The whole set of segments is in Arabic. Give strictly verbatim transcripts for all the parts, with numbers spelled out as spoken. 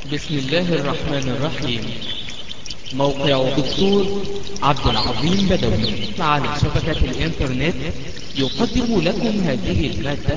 بسم الله الرحمن الرحيم. موقع دكتور عبد العظيم بدوي على شبكة الإنترنت يقدم لكم هذه المادة.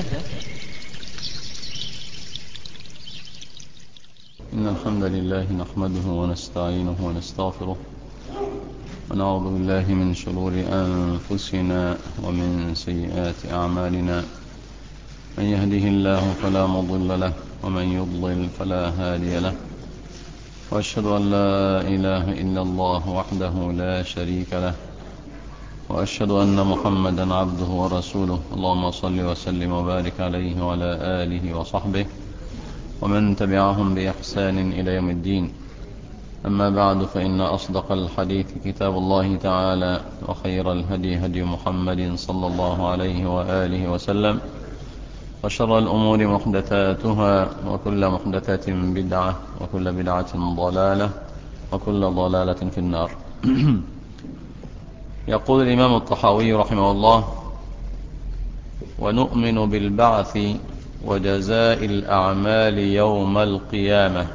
إن الحمد لله نحمده ونستعينه ونستغفره ونعوذ بالله من شرور أنفسنا ومن سيئات أعمالنا. من يهده الله فلا مضل له ومن يضلل فلا هادي له، وأشهد أن لا إله إلا الله وحده لا شريك له، وأشهد أن محمدا عبده ورسوله. اللهم صل وسلم وبارك عليه وعلى آله وصحبه ومن تبعهم بإحسان إلى يوم الدين. أما بعد، فإن أصدق الحديث كتاب الله تعالى، وخير الهدي هدي محمد صلى الله عليه وآله وسلم، وشر الأمور محدثاتها، وكل محدثة بدعة، وكل بدعة ضلالة، وكل ضلالة في النار. يقول الإمام الطحاوي رحمه الله: ونؤمن بالبعث وجزاء الأعمال يوم القيامة،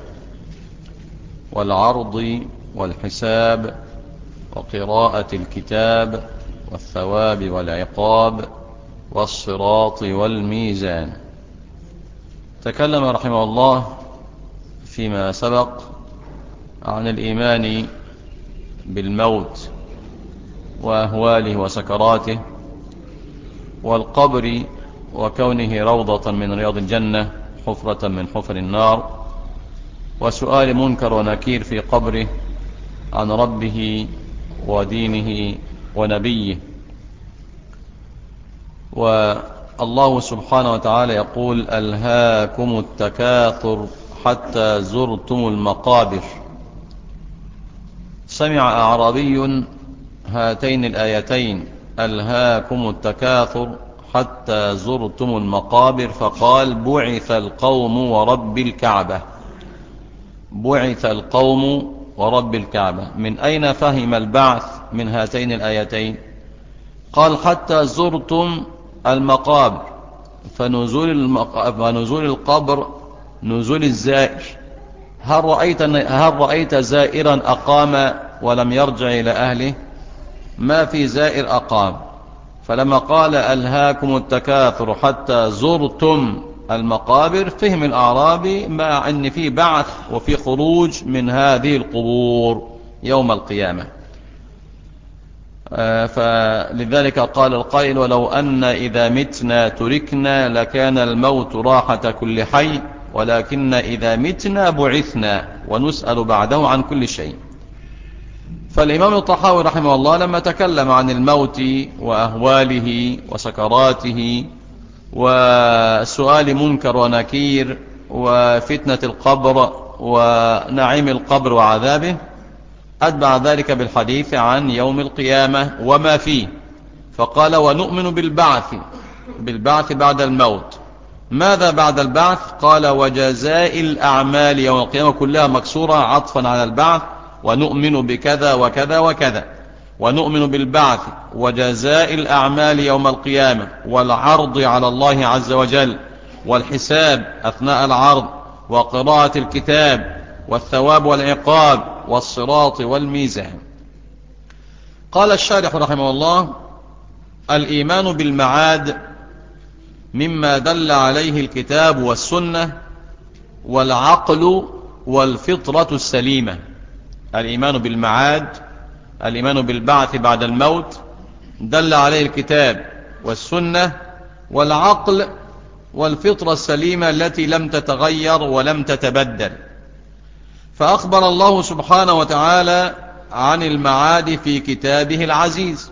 والعرض والحساب، وقراءة الكتاب، والثواب والعقاب، والصراط والميزان. تكلم رحمه الله فيما سبق عن الإيمان بالموت وأهواله وسكراته، والقبر وكونه روضة من رياض الجنة، حفرة من حفر النار، وسؤال منكر ونكير في قبره عن ربه ودينه ونبيه. والله سبحانه وتعالى يقول: ألهاكم التكاثر حتى زرتم المقابر. سمع أعرابي هاتين الآيتين: ألهاكم التكاثر حتى زرتم المقابر، فقال: بعث القوم ورب الكعبة. بعث القوم ورب الكعبة. من أين فهم البعث من هاتين الآيتين؟ قال: حتى زرتم المقابر، فنزول, المق... فنزول القبر نزول الزائر. هل رأيت, هل رأيت زائرا أقام ولم يرجع إلى أهله؟ ما في زائر أقام. فلما قال: ألهاكم التكاثر حتى زرتم المقابر، فهم الأعرابي مع أن في بعث وفي خروج من هذه القبور يوم القيامة. فلذلك قال القائل: ولو أن إذا متنا تركنا لكان الموت راحة كل حي، ولكن إذا متنا بعثنا ونسأل بعده عن كل شيء. فالإمام الطحاوي رحمه الله لما تكلم عن الموت وأهواله وسكراته وسؤال منكر ونكير وفتنة القبر ونعيم القبر وعذابه، أتبع ذلك بالحديث عن يوم القيامة وما فيه، فقال: ونؤمن بالبعث. بالبعث بعد الموت. ماذا بعد البعث؟ قال: وجزاء الأعمال يوم القيامة، كلها مكسورة عطفا على البعث. ونؤمن بكذا وكذا وكذا. ونؤمن بالبعث وجزاء الأعمال يوم القيامة، والعرض على الله عز وجل، والحساب أثناء العرض، وقراءة الكتاب، والثواب والعقاب، والصراط والميزان. قال الشارح رحمه الله: الإيمان بالمعاد مما دل عليه الكتاب والسنة والعقل والفطرة السليمة. الإيمان بالمعاد، الإيمان بالبعث بعد الموت، دل عليه الكتاب والسنة والعقل والفطرة السليمة التي لم تتغير ولم تتبدل. فأخبر الله سبحانه وتعالى عن المعاد في كتابه العزيز،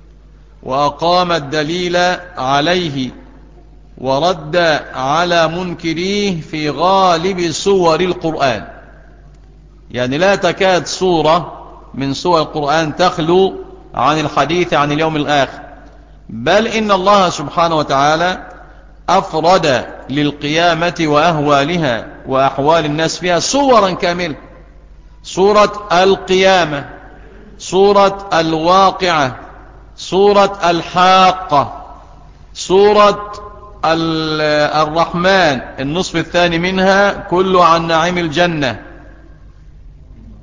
وأقام الدليل عليه، ورد على منكريه في غالب سور القرآن. يعني لا تكاد سورة من سور القرآن تخلو عن الحديث عن اليوم الآخر، بل إن الله سبحانه وتعالى أفرد للقيامة وأهوالها وأحوال الناس فيها صورا كاملة: سورة القيامة، سورة الواقعة، سورة الحاقة، سورة الرحمن النصف الثاني منها كله عن نعيم الجنة،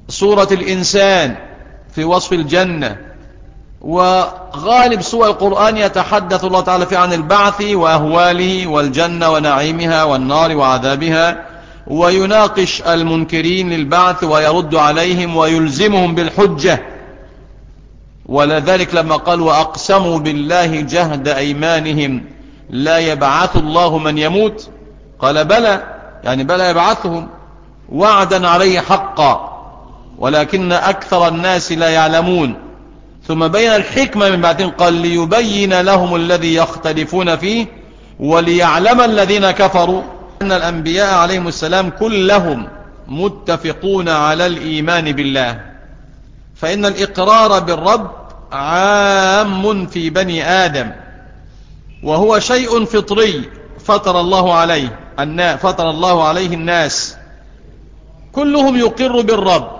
سورة الإنسان في وصف الجنة، وغالب سور القرآن يتحدث الله تعالى فيه عن البعث وأهواله والجنة ونعيمها والنار وعذابها، ويناقش المنكرين للبعث ويرد عليهم ويلزمهم بالحجة. ولذلك لما قال وأقسموا بالله جهد أيمانهم لا يبعث الله من يموت، قال بلى، يعني بلى يبعثهم وعدا عليه حقا ولكن أكثر الناس لا يعلمون. ثم بين الحكمة من بعدين قال ليبين لهم الذي يختلفون فيه وليعلم الذين كفروا أن الأنبياء عليهم السلام كلهم متفقون على الإيمان بالله، فإن الإقرار بالرب عام في بني آدم، وهو شيء فطري فطر الله عليه فطر الله عليه الناس، كلهم يقر بالرب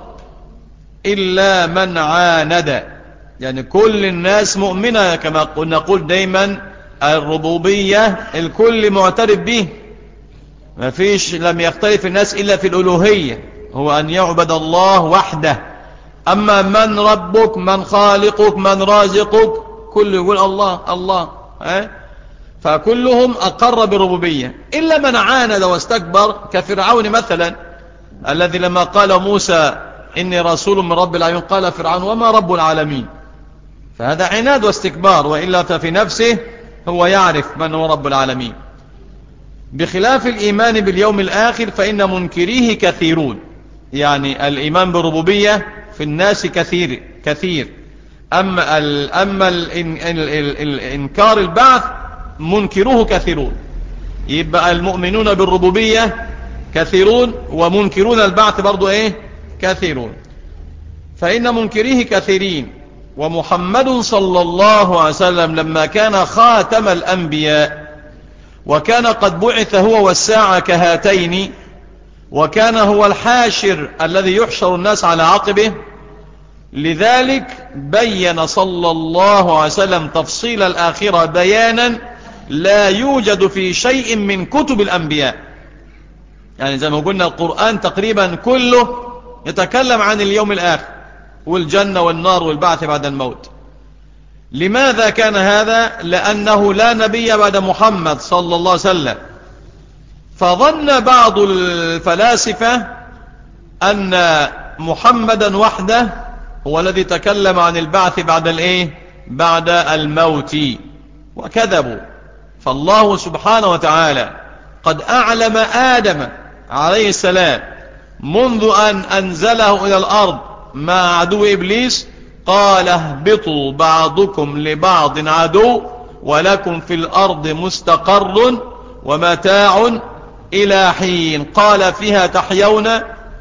إلا من عاند. يعني كل الناس مؤمنة كما نقول دايما الربوبية الكل معترف به، ما فيش لم يختلف الناس إلا في الألوهية، هو أن يعبد الله وحده. أما من ربك، من خالقك، من رازقك، كل يقول الله الله أه؟ فكلهم أقر بالربوبية إلا من عاند واستكبر كفرعون مثلا، الذي لما قال موسى إني رسول من رب العالمين قال فرعون وما رب العالمين، فهذا عناد واستكبار، وإلا ففي نفسه هو يعرف من هو رب العالمين. بخلاف الإيمان باليوم الآخر فإن منكريه كثيرون، يعني الإيمان بالربوبية في الناس كثير كثير، أما, ال أما ال ال ال الإنكار البعث منكروه كثيرون، يبقى المؤمنون بالربوبية كثيرون ومنكرون البعث برضو إيه كثيرون، فإن منكريه كثيرين. ومحمد صلى الله عليه وسلم لما كان خاتم الأنبياء وكان قد بعث هو والساعة كهاتين، وكان هو الحاشر الذي يحشر الناس على عقبه، لذلك بين صلى الله عليه وسلم تفصيل الآخرة بيانا لا يوجد في شيء من كتب الأنبياء. يعني زي ما قلنا القرآن تقريبا كله يتكلم عن اليوم الآخر والجنة والنار والبعث بعد الموت. لماذا كان هذا؟ لأنه لا نبي بعد محمد صلى الله عليه وسلم، فظن بعض الفلاسفة أن محمدا وحده هو الذي تكلم عن البعث بعد الايه بعد الموت، وكذبوا. فالله سبحانه وتعالى قد أعلم آدم عليه السلام منذ أن أنزله إلى الأرض مع عدو إبليس، قال اهبطوا بعضكم لبعض عدو ولكم في الأرض مستقر ومتاع إلى حين، قال فيها تحيون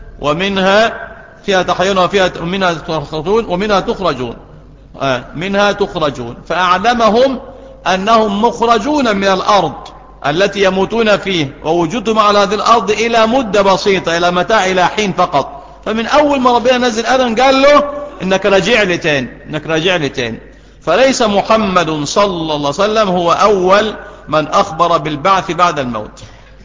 ومنها فيها تحيون وفيها منها تخرجون ومنها تخرجون آه منها تخرجون فأعلمهم أنهم مخرجون من الأرض التي يموتون فيه، ووجودهم على هذه الأرض إلى مدة بسيطة، إلى متاع إلى حين فقط. فمن أول ما ربنا نزل آدم قال له إنك راجع لي تاني، إنك راجع لي تاني. فليس محمد صلى الله عليه وسلم هو أول من أخبر بالبعث بعد الموت.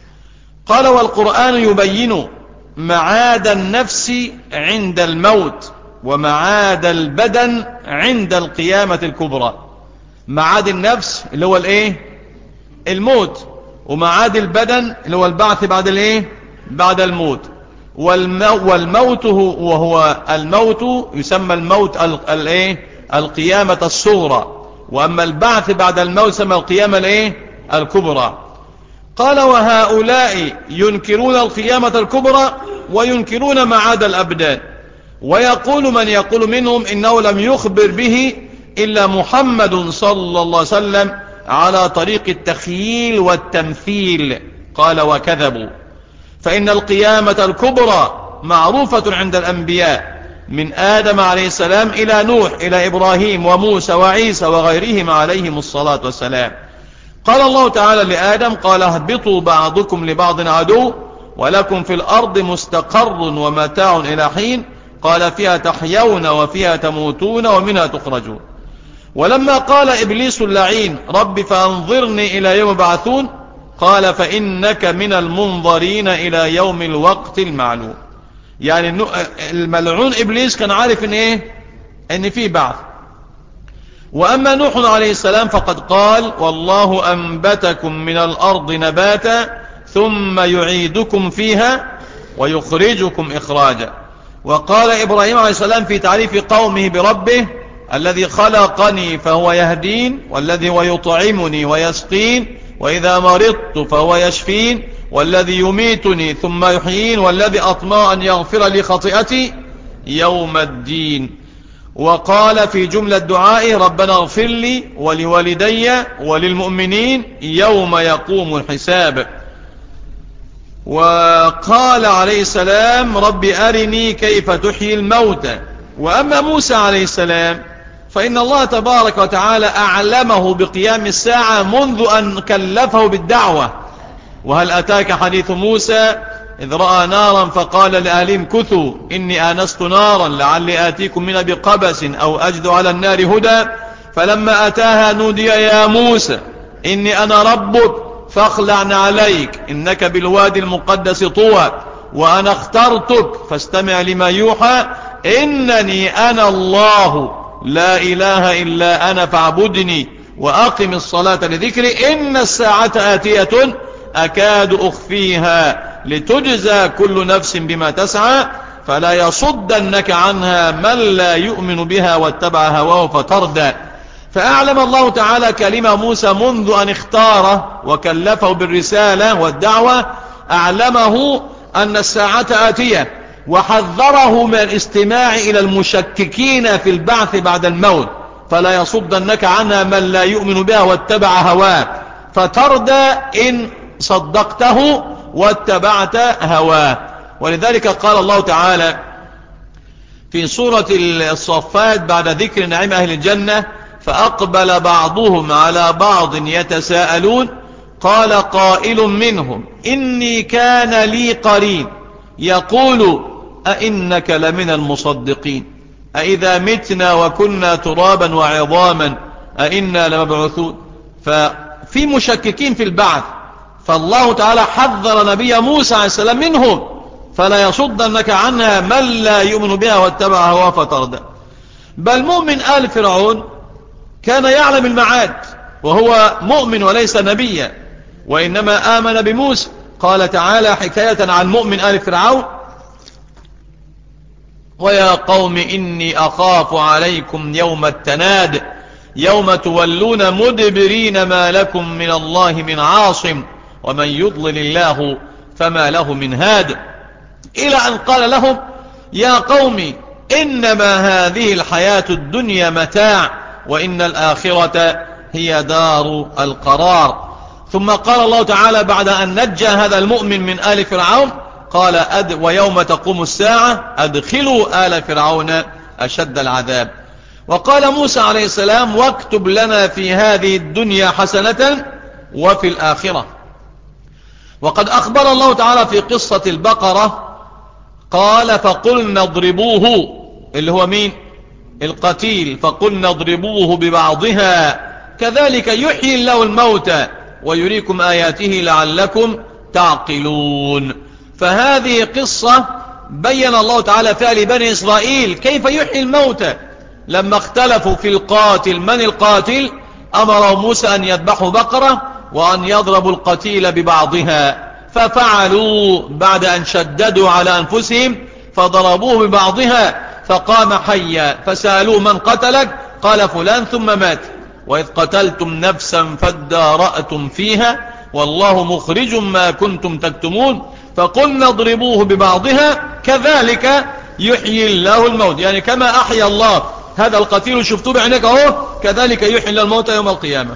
قال والقرآن يبين معاد النفس عند الموت ومعاد البدن عند القيامة الكبرى. معاد النفس اللي هو الايه الموت، ومعاد البدن اللي هو البعث بعد الايه بعد الموت. والمو والموت هو وهو الموت يسمى الموت الايه القيامة الصغرى، واما البعث بعد الموت يسمى القيامة الايه الكبرى. قال وهؤلاء ينكرون القيامة الكبرى وينكرون معاد الأبدان، ويقول من يقول منهم إنه لم يخبر به إلا محمد صلى الله عليه وسلم على طريق التخييل والتمثيل. قال وكذبوا، فإن القيامة الكبرى معروفة عند الأنبياء من آدم عليه السلام إلى نوح إلى إبراهيم وموسى وعيسى وغيرهم عليهم الصلاة والسلام. قال الله تعالى لآدم قال اهبطوا بعضكم لبعض عدو ولكم في الأرض مستقر ومتاع إلى حين، قال فيها تحيون وفيها تموتون ومنها تخرجون. ولما قال إبليس اللعين رب فأنظرني إلى يوم يبعثون، قال فإنك من المنظرين إلى يوم الوقت المعلوم. يعني الملعون إبليس كان عارف إن إيه إن في بعث. وأما نوح عليه السلام فقد قال والله أنبتكم من الأرض نباتا ثم يعيدكم فيها ويخرجكم إخراجا. وقال إبراهيم عليه السلام في تعريف قومه بربه الذي خلقني فهو يهدين والذي هو يطعمني ويسقين وإذا مرضت فهو يشفين والذي يميتني ثم يحيين والذي أطمع أن يغفر لي خطيئتي يوم الدين. وقال في جملة دعائه ربنا اغفر لي ولوالدي وللمؤمنين يوم يقوم الحساب. وقال عليه السلام رب أرني كيف تحيي الموتى. وأما موسى عليه السلام فإن الله تبارك وتعالى أعلمه بقيام الساعة منذ أن كلفه بالدعوة. وهل أتاك حديث موسى إذ رأى نارا فقال لأهلهم كثوا إني آنست نارا لعلي آتيكم منها بقبس أو أجد على النار هدى فلما أتاها نودي يا موسى إني أنا ربك فاخلع عليك إنك بالوادي المقدس طوى وأنا اخترتك فاستمع لما يوحى إنني أنا الله لا إله إلا أنا فاعبدني وأقم الصلاة لذكري إن الساعة آتية أكاد أخفيها لتجزى كل نفس بما تسعى فلا يصدنك عنها من لا يؤمن بها واتبع هواه فتردى. فأعلم الله تعالى كلمة موسى منذ أن اختاره وكلفه بالرسالة والدعوة أعلمه أن الساعة آتية وحذره من الاستماع إلى المشككين في البعث بعد الموت فلا يصدنك عنها من لا يؤمن بها واتبع هواه فتردى إن صدقته واتبعت هواه. ولذلك قال الله تعالى في سورة الصفات بعد ذكر نعيم أهل الجنة فأقبل بعضهم على بعض يتساءلون قال قائل منهم إني كان لي قرين يقول أئنك لمن المصدقين أئذا متنا وكنا ترابا وعظاما أئنا لمبعوثون. ففي مشككين في البعث فالله تعالى حذر نبي موسى عليه السلام منهم فلا يصدنك عنها من لا يؤمن بها واتبع هواه فتردى. بل مؤمن آل فرعون كان يعلم المعاد وهو مؤمن وليس نبيا وإنما آمن بموسى. قال تعالى حكاية عن مؤمن آل فرعون ويا قوم إني أخاف عليكم يوم التناد يوم تولون مدبرين ما لكم من الله من عاصم ومن يضلل الله فما له من هاد إلى أن قال لهم يا قوم إنما هذه الحياة الدنيا متاع وإن الآخرة هي دار القرار. ثم قال الله تعالى بعد أن نجى هذا المؤمن من آل فرعون قال أد ويوم تقوم الساعة أدخلوا آل فرعون أشد العذاب. وقال موسى عليه السلام واكتب لنا في هذه الدنيا حسنة وفي الآخرة. وقد أخبر الله تعالى في قصة البقرة قال فقلنا اضربوه اللي هو مين القتيل فقلنا اضربوه ببعضها كذلك يحيي الله الموتى ويريكم آياته لعلكم تعقلون. فهذه قصة بين الله تعالى فيها لبني إسرائيل كيف يحيي الموتى لما اختلفوا في القاتل من القاتل أمر موسى أن يذبحوا بقرة وأن يضربوا القتيل ببعضها ففعلوا بعد أن شددوا على أنفسهم فضربوه ببعضها فقام حيا فسألوه من قتلك قال فلان ثم مات وإذ قتلتم نفسا فادارأتم فيها والله مخرج ما كنتم تكتمون فقلنا اضربوه ببعضها كذلك يحيي الله الموت. يعني كما أحيا الله هذا القتيل شفتوه بعينك اهو كذلك يحيي الله الموت يوم القيامة.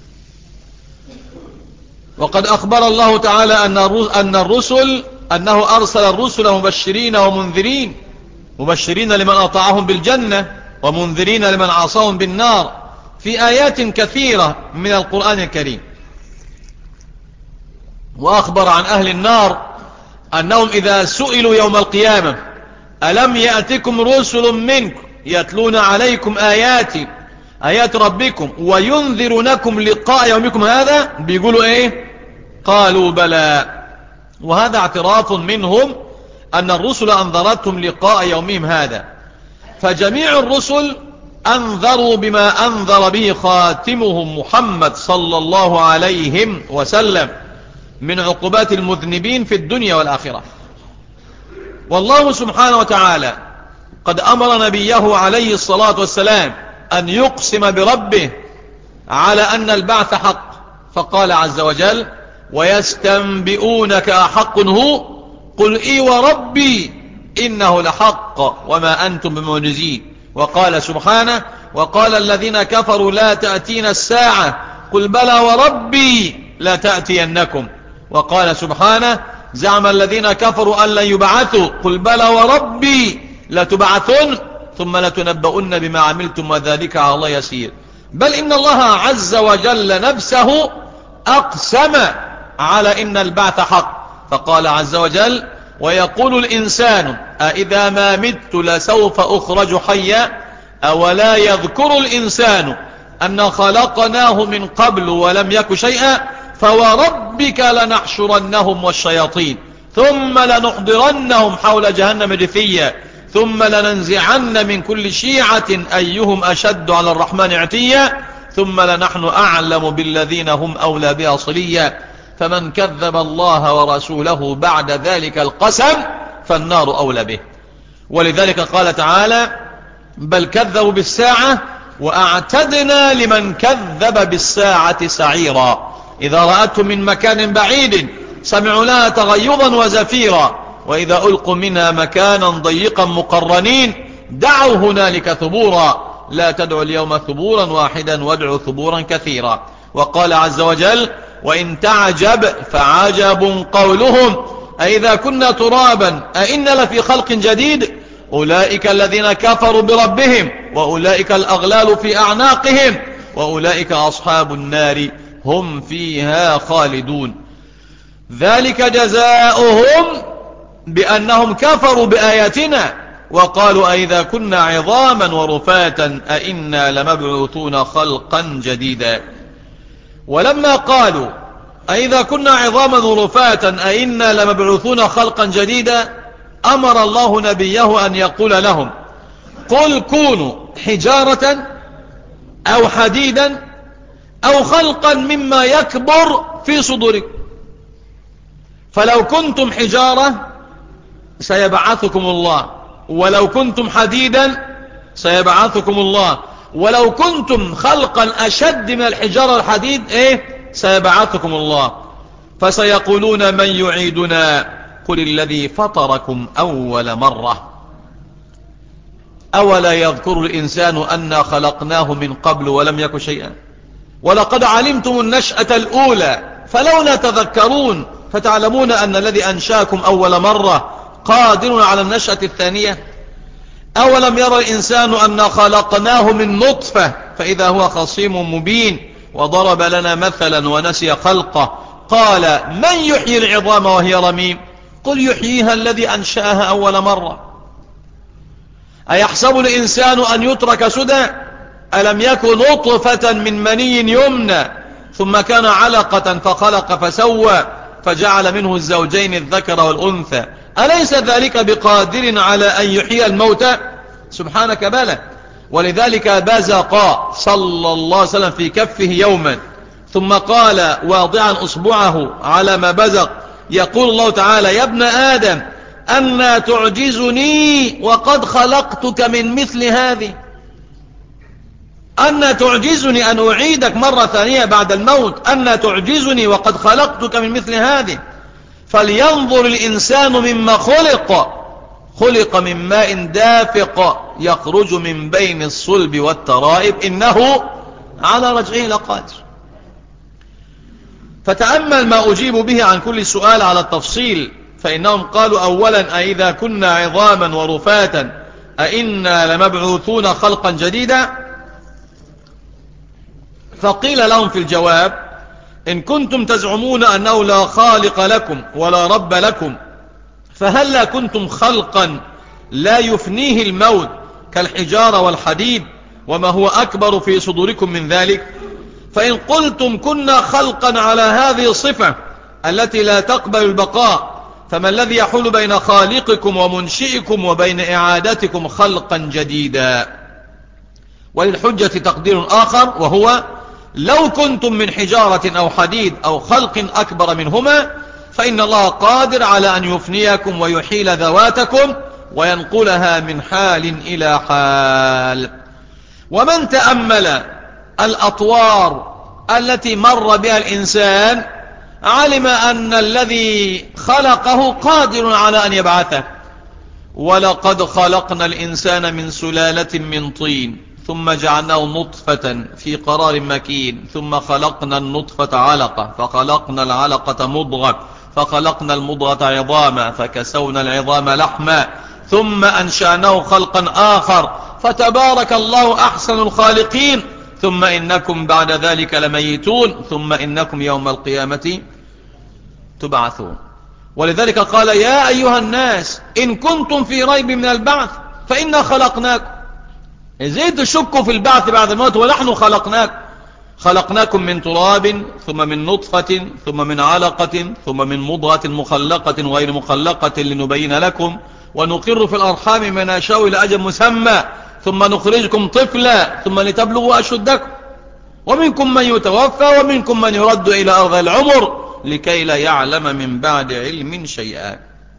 وقد أخبر الله تعالى أن الرسل أنه أرسل الرسل مبشرين ومنذرين مبشرين لمن أطاعهم بالجنة ومنذرين لمن عصاهم بالنار في آيات كثيرة من القرآن الكريم. وأخبر عن أهل النار أنهم إذا سئلوا يوم القيامة ألم يأتكم رسل منكم يتلون عليكم آياتي آيات ربكم وينذرونكم لقاء يومكم هذا بيقولوا إيه قالوا بلى. وهذا اعتراف منهم أن الرسل أنذرتهم لقاء يومهم هذا، فجميع الرسل أنذروا بما أنذر به خاتمهم محمد صلى الله عليه وسلم من عقوبات المذنبين في الدنيا والآخرة. والله سبحانه وتعالى قد أمر نبيه عليه الصلاة والسلام أن يقسم بربه على أن البعث حق، فقال عز وجل: ويستنبئونك أحق هو قل إي وربي إنه لحق وما أنتم بمعجزين. وقال سبحانه: وقال الذين كفروا لا تأتينا الساعة قل بلى وربي لا تأتينكم. وقال سبحانه: زعم الذين كفروا أن لن يبعثوا قل بلى وربي لتبعثن ثم لتنبؤن بما عملتم وذلك على الله يسير. بل إن الله عز وجل نفسه أقسم على إن البعث حق، فقال عز وجل: ويقول الإنسان أإذا ما مت لسوف أخرج حيا أولا يذكر الإنسان أن خلقناه من قبل ولم يك شيئا فوربك لنحشرنهم والشياطين ثم لنحضرنهم حول جهنم جثيا ثم لننزعن من كل شيعة أيهم أشد على الرحمن عتيا ثم لنحن أعلم بالذين هم أولى بها صليا فمن كذب الله ورسوله بعد ذلك القسم فالنار أولى به. ولذلك قال تعالى: بل كذبوا بالساعة وأعتدنا لمن كذب بالساعة سعيرا إذا رأتهم من مكان بعيد سمعوا لها تغيظا وزفيرا وإذا ألقوا منها مكانا ضيقا مقرنين دعوا هنالك ثبورا لا تدعوا اليوم ثبورا واحدا وادعوا ثبورا كثيرا. وقال عز وجل: وإن تعجب فعجب قولهم أئذا كنا ترابا أئنا لفي خلق جديد أولئك الذين كفروا بربهم وأولئك الأغلال في أعناقهم وأولئك أصحاب النار هم فيها خالدون ذلك جزاؤهم بأنهم كفروا بآياتنا وقالوا أئذا كنا عظاما ورفاتا أئنا لمبعوثون خلقا جديدا. ولما قالوا أئذا كنا عظاما ورفاتا أئنا لمبعوثون خلقا جديدا أمر الله نبيه أن يقول لهم: قل كونوا حجارة أو حديدا أو خلقا مما يكبر في صدوركم فلو كنتم حجارة سيبعثكم الله ولو كنتم حديدا سيبعثكم الله ولو كنتم خلقا أشد من الحجارة والحديد إيه سيبعثكم الله فسيقولون من يعيدنا قل الذي فطركم أول مرة أولا يذكر الإنسان أنا خلقناه من قبل ولم يك شيئا ولقد علمتم النشأة الأولى فلولا تذكرون فتعلمون أن الذي أنشاكم أول مرة قادر على النشأة الثانية. أولم يرى الإنسان أنا خلقناه من نطفة فإذا هو خصيم مبين وضرب لنا مثلا ونسي خلقه قال من يحيي العظام وهي رميم قل يحييها الذي أنشأها أول مرة. أيحسب الإنسان أن يترك سدى ألم يكن نطفة من مني يمنى ثم كان علقة فخلق فسوى فجعل منه الزوجين الذكر والأنثى أليس ذلك بقادر على أن يحيي الموتى سبحانك بلى. ولذلك بزق صلى الله عليه وسلم في كفه يوما ثم قال واضعا أصبعه على ما بزق يقول الله تعالى: يا ابن آدم أنا تعجزني وقد خلقتك من مثل هذه أنا تعجزني أن أعيدك مرة ثانية بعد الموت أنا تعجزني وقد خلقتك من مثل هذه. فلينظر الإنسان مما خلق خلق من ماء دافق يخرج من بين الصلب والترائب إنه على رجعه لقادر. فتأمل ما أجيب به عن كل سؤال على التفصيل فإنهم قالوا أولا أئذا كنا عظاما ورفاتا أئنا لمبعوثون خلقا جديدا فقيل لهم في الجواب: إن كنتم تزعمون أنه لا خالق لكم ولا رب لكم فهلا كنتم خلقا لا يفنيه الموت كالحجارة والحديد وما هو أكبر في صدوركم من ذلك. فإن قلتم كنا خلقا على هذه الصفة التي لا تقبل البقاء فما الذي يحول بين خالقكم ومنشئكم وبين إعادتكم خلقا جديدا؟ وللحجة تقدير آخر، وهو لو كنتم من حجارة أو حديد أو خلق أكبر منهما فإن الله قادر على أن يفنيكم ويحيل ذواتكم وينقلها من حال إلى حال. ومن تأمل الأطوار التي مر بها الإنسان علم أن الذي خلقه قادر على أن يبعثه. ولقد خلقنا الإنسان من سلالة من طين ثم جعلناه نطفة في قرار مكين ثم خلقنا النطفة علقة فخلقنا العلقة مضغة فخلقنا المضغة عظاما فكسونا العظام لحما ثم أنشأناه خلقا آخر فتبارك الله أحسن الخالقين. ثم إنكم بعد ذلك لميتون ثم إنكم يوم القيامة تبعثون. ولذلك قال يا أيها الناس إن كنتم في ريب من البعث فإنا خلقناكم. إزاي تشكوا في البعث بعد الموت ونحن خلقناكم؟ خلقناكم من تراب ثم من نطفة ثم من علقة ثم من مضغة مخلقة وغير مخلقة لنبين لكم ونقر في الأرحام ما نشاء إلى أجل مسمى ثم نخرجكم طفلا ثم لتبلغوا أشدكم ومنكم من يتوفى ومنكم من يرد إلى أرض العمر لكي لا يعلم من بعد علم شيئا.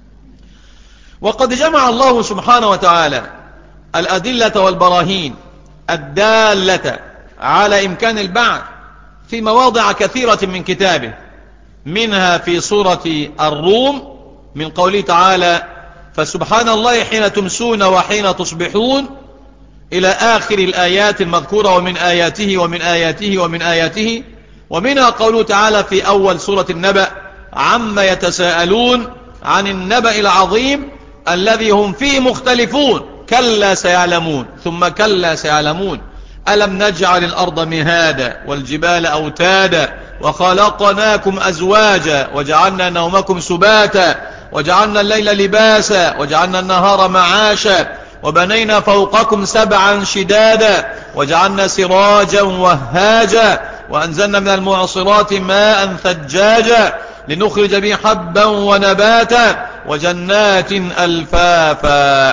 وقد جمع الله سبحانه وتعالى الأدلة والبراهين الدالة على إمكان البعث في مواضع كثيرة من كتابه، منها في سورة الروم من قوله تعالى فسبحان الله حين تمسون وحين تصبحون إلى آخر الآيات المذكورة ومن آياته ومن آياته ومن آياته. ومنها قوله تعالى في أول سورة النبأ عما يتساءلون عن النبأ العظيم الذي هم فيه مختلفون كلا سيعلمون ثم كلا سيعلمون ألم نجعل الأرض مهادا والجبال أوتادا وخلقناكم أزواجا وجعلنا نومكم سباتا وجعلنا الليل لباسا وجعلنا النهار معاشا وبنينا فوقكم سبعا شدادا وجعلنا سراجا وهاجا وأنزلنا من المعصرات ماء ثجاجا لنخرج به حبا ونباتا وجنات ألفافا.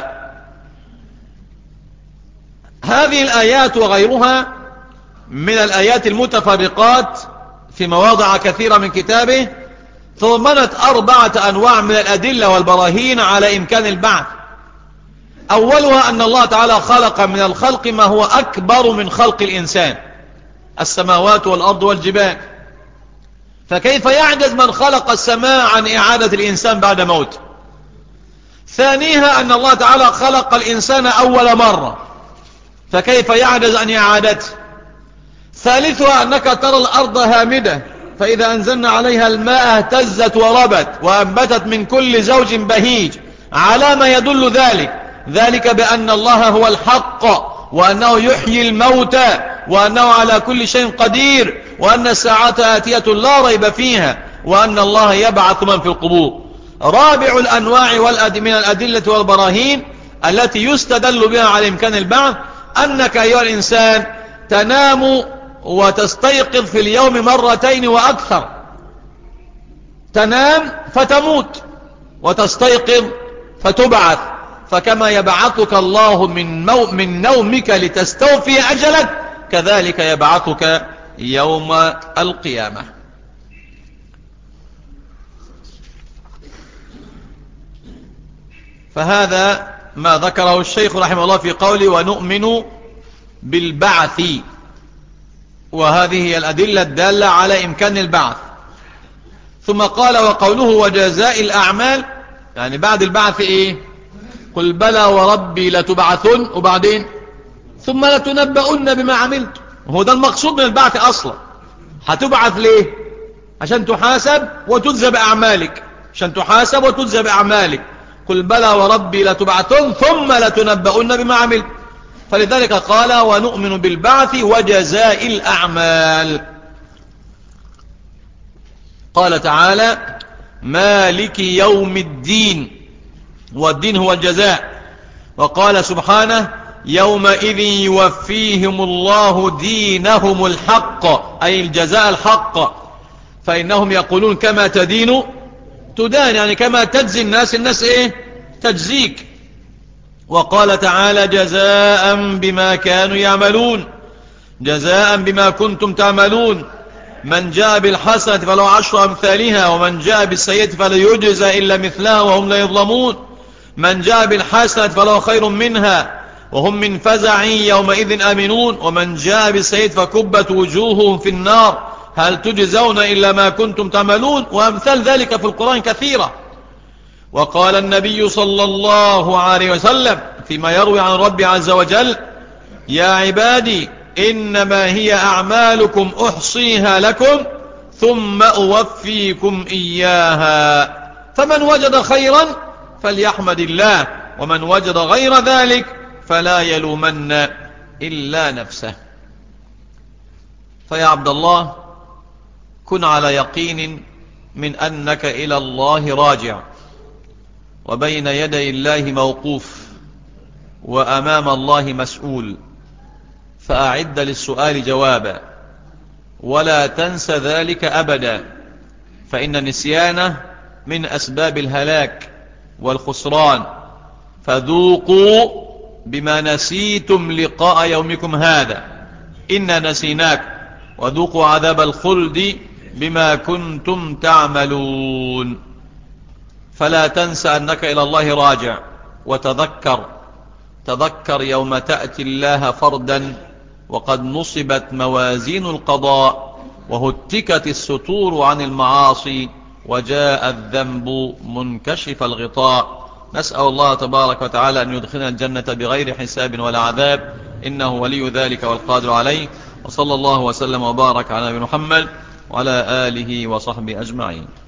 هذه الآيات وغيرها من الآيات المتفرقات في مواضع كثيرة من كتابه تضمنت أربعة أنواع من الأدلة والبراهين على إمكان البعث. أولها أن الله تعالى خلق من الخلق ما هو أكبر من خلق الإنسان، السماوات والأرض والجبال، فكيف يعجز من خلق السماء عن إعادة الإنسان بعد موت؟ ثانيها أن الله تعالى خلق الإنسان أول مرة، فكيف يعجز عن إعادته؟ ثالثها أنك ترى الأرض هامدة فإذا أنزلنا عليها الماء اهتزت وربت وأنبتت من كل زوج بهيج. على ما يدل ذلك؟ ذلك بأن الله هو الحق وأنه يحيي الموتى وأنه على كل شيء قدير وأن الساعة آتية لا ريب فيها وأن الله يبعث من في القبور. رابع الأنواع من الأدلة والبراهين التي يستدل بها على إمكان البعث أنك أيها الإنسان تنام وتستيقظ في اليوم مرتين وأكثر، تنام فتموت وتستيقظ فتبعث، فكما يبعثك الله من, مو من نومك لتستوفي أجلك كذلك يبعثك يوم القيامة. فهذا ما ذكره الشيخ رحمه الله في قوله ونؤمن بالبعث، وهذه هي الأدلة الدالة على إمكان البعث. ثم قال وقوله وجزاء الأعمال، يعني بعد البعث إيه؟ قل بلى وربي لتبعثن، وبعدين ثم لتنبؤن بما عملت. هو ده المقصود من البعث أصلا. هتبعث ليه؟ عشان تحاسب وتجزى بأعمالك، عشان تحاسب وتجزى بأعمالك. قل بلى وربي لتبعثن ثم لتنبؤن بما عملت. فلذلك قال ونؤمن بالبعث وجزاء الأعمال. قال تعالى مالك يوم الدين، والدين هو الجزاء. وقال سبحانه يومئذ يوفيهم الله دينهم الحق، أي الجزاء الحق، فإنهم يقولون كما تدين تدان، يعني كما تجزي الناس الناس ايه تجزيك. وقال تعالى جزاء بما كانوا يعملون، جزاء بما كنتم تعملون، من جاء بالحسنة فله عشر أمثالها ومن جاء بالسيئة فلا يجزى إلا مثلها وهم لا يظلمون، من جاء بالحسنة فله خير منها وهم من فزع يومئذ آمنون، ومن جاء بالسيئة فكبت وجوههم في النار هل تجزون إلا ما كنتم تعملون، وأمثال ذلك في القرآن كثيرة. وقال النبي صلى الله عليه وسلم فيما يروي عن رب عز وجل يا عبادي إنما هي أعمالكم أحصيها لكم ثم أوفيكم إياها، فمن وجد خيرا فليحمد الله ومن وجد غير ذلك فلا يلومن إلا نفسه. فيا عبد الله كن على يقين من أنك إلى الله راجع، وبين يدي الله موقوف، وأمام الله مسؤول، فأعد للسؤال جوابا، ولا تنس ذلك أبدا، فإن النسيان من أسباب الهلاك والخسران، فذوقوا بما نسيتم لقاء يومكم هذا إنا نسيناك، وذوقوا عذاب الخلد بما كنتم تعملون. فلا تنس أنك إلى الله راجع، وتذكر تذكر يوم تأتي الله فردا وقد نصبت موازين القضاء وهتكت الستور عن المعاصي وجاء الذنب منكشف الغطاء. نسأل الله تبارك وتعالى أن يدخلنا الجنة بغير حساب ولا عذاب، إنه ولي ذلك والقادر عليه. وصلى الله وسلم وبارك على نبينا محمد وعلى آله وصحبه أجمعين.